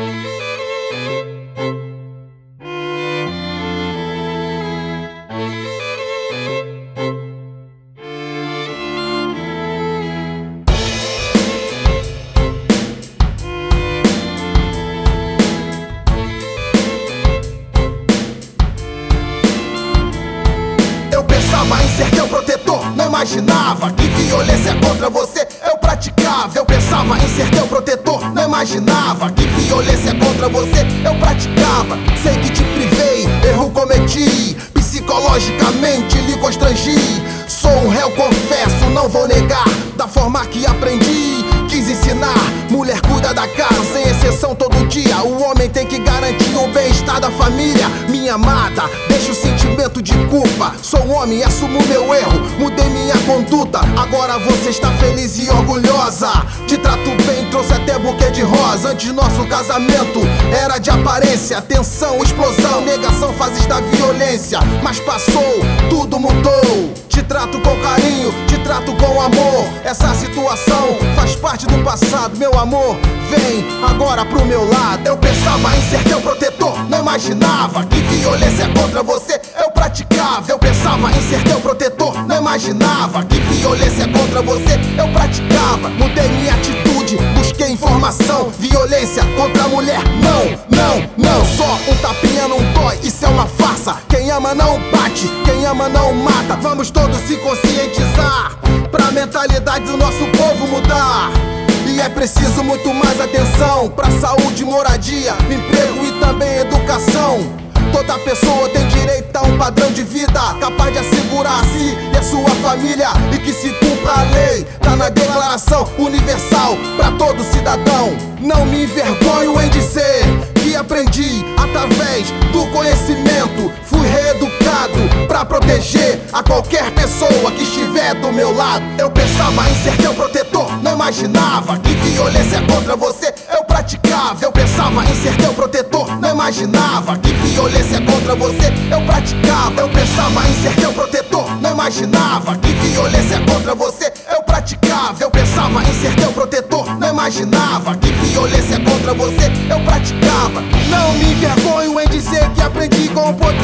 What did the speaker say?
Eu pensava em ser teu protetor, não imaginava que violência contra você eu praticava. Eu pensava em ser teu protetor, não imaginava que violência contra você eu praticava. Sei que te privei, erro cometi, psicologicamente lhe constrangi. Sou um réu, confesso, não vou negar, da forma que aprendi. Quis ensinar, mulher cuida da casa, sem exceção todo dia. O homem tem que garantir o bem-estar da família. Minha amada, deixa o sentimento de culpa. Sou um homem, assumo meu erro, mudei minha conduta. Agora você está feliz e orgulhosa. Te trato bem, trouxe até buquê de rosa. Antes nosso casamento era de aparência, tensão, explosão, negação, fases da violência. Mas passou, tudo mudou. Te trato com carinho, te trato com amor. Essa situação faz parte do passado, meu amor. Vem agora pro meu lado. Eu pensava em ser teu protetor, não imaginava que violência contra você eu praticava. Eu pensava em ser teu protetor, não imaginava que violência contra você eu praticava. Mudei minha atitude, busquei informação. Violência contra a mulher, não. Só um tapinha não dói, isso é uma farsa. Quem ama não bate, quem ama não mata. Vamos todos se conscientizar, pra mentalidade do nosso povo mudar. E é preciso muito mais atenção pra saúde, moradia, emprego e também educação. Toda pessoa tem direito a um padrão de vida capaz de assegurar a si e a sua família, e que se cumpra a lei, tá na Declaração Universal pra todo cidadão. Não me envergonho em dizer que aprendi através do conhecimento. Fui reeducado pra proteger a qualquer pessoa que estiver do meu lado. Eu pensava em ser teu protetor, não imaginava que violência contra você eu praticava. Eu pensava em ser teu protetor, não imaginava que violência contra você eu praticava. Eu pensava em ser teu protetor, não imaginava que violência contra você eu praticava. Eu pensava em ser teu protetor, não imaginava que violência contra você eu praticava. Não me envergonho em dizer que aprendi com o poder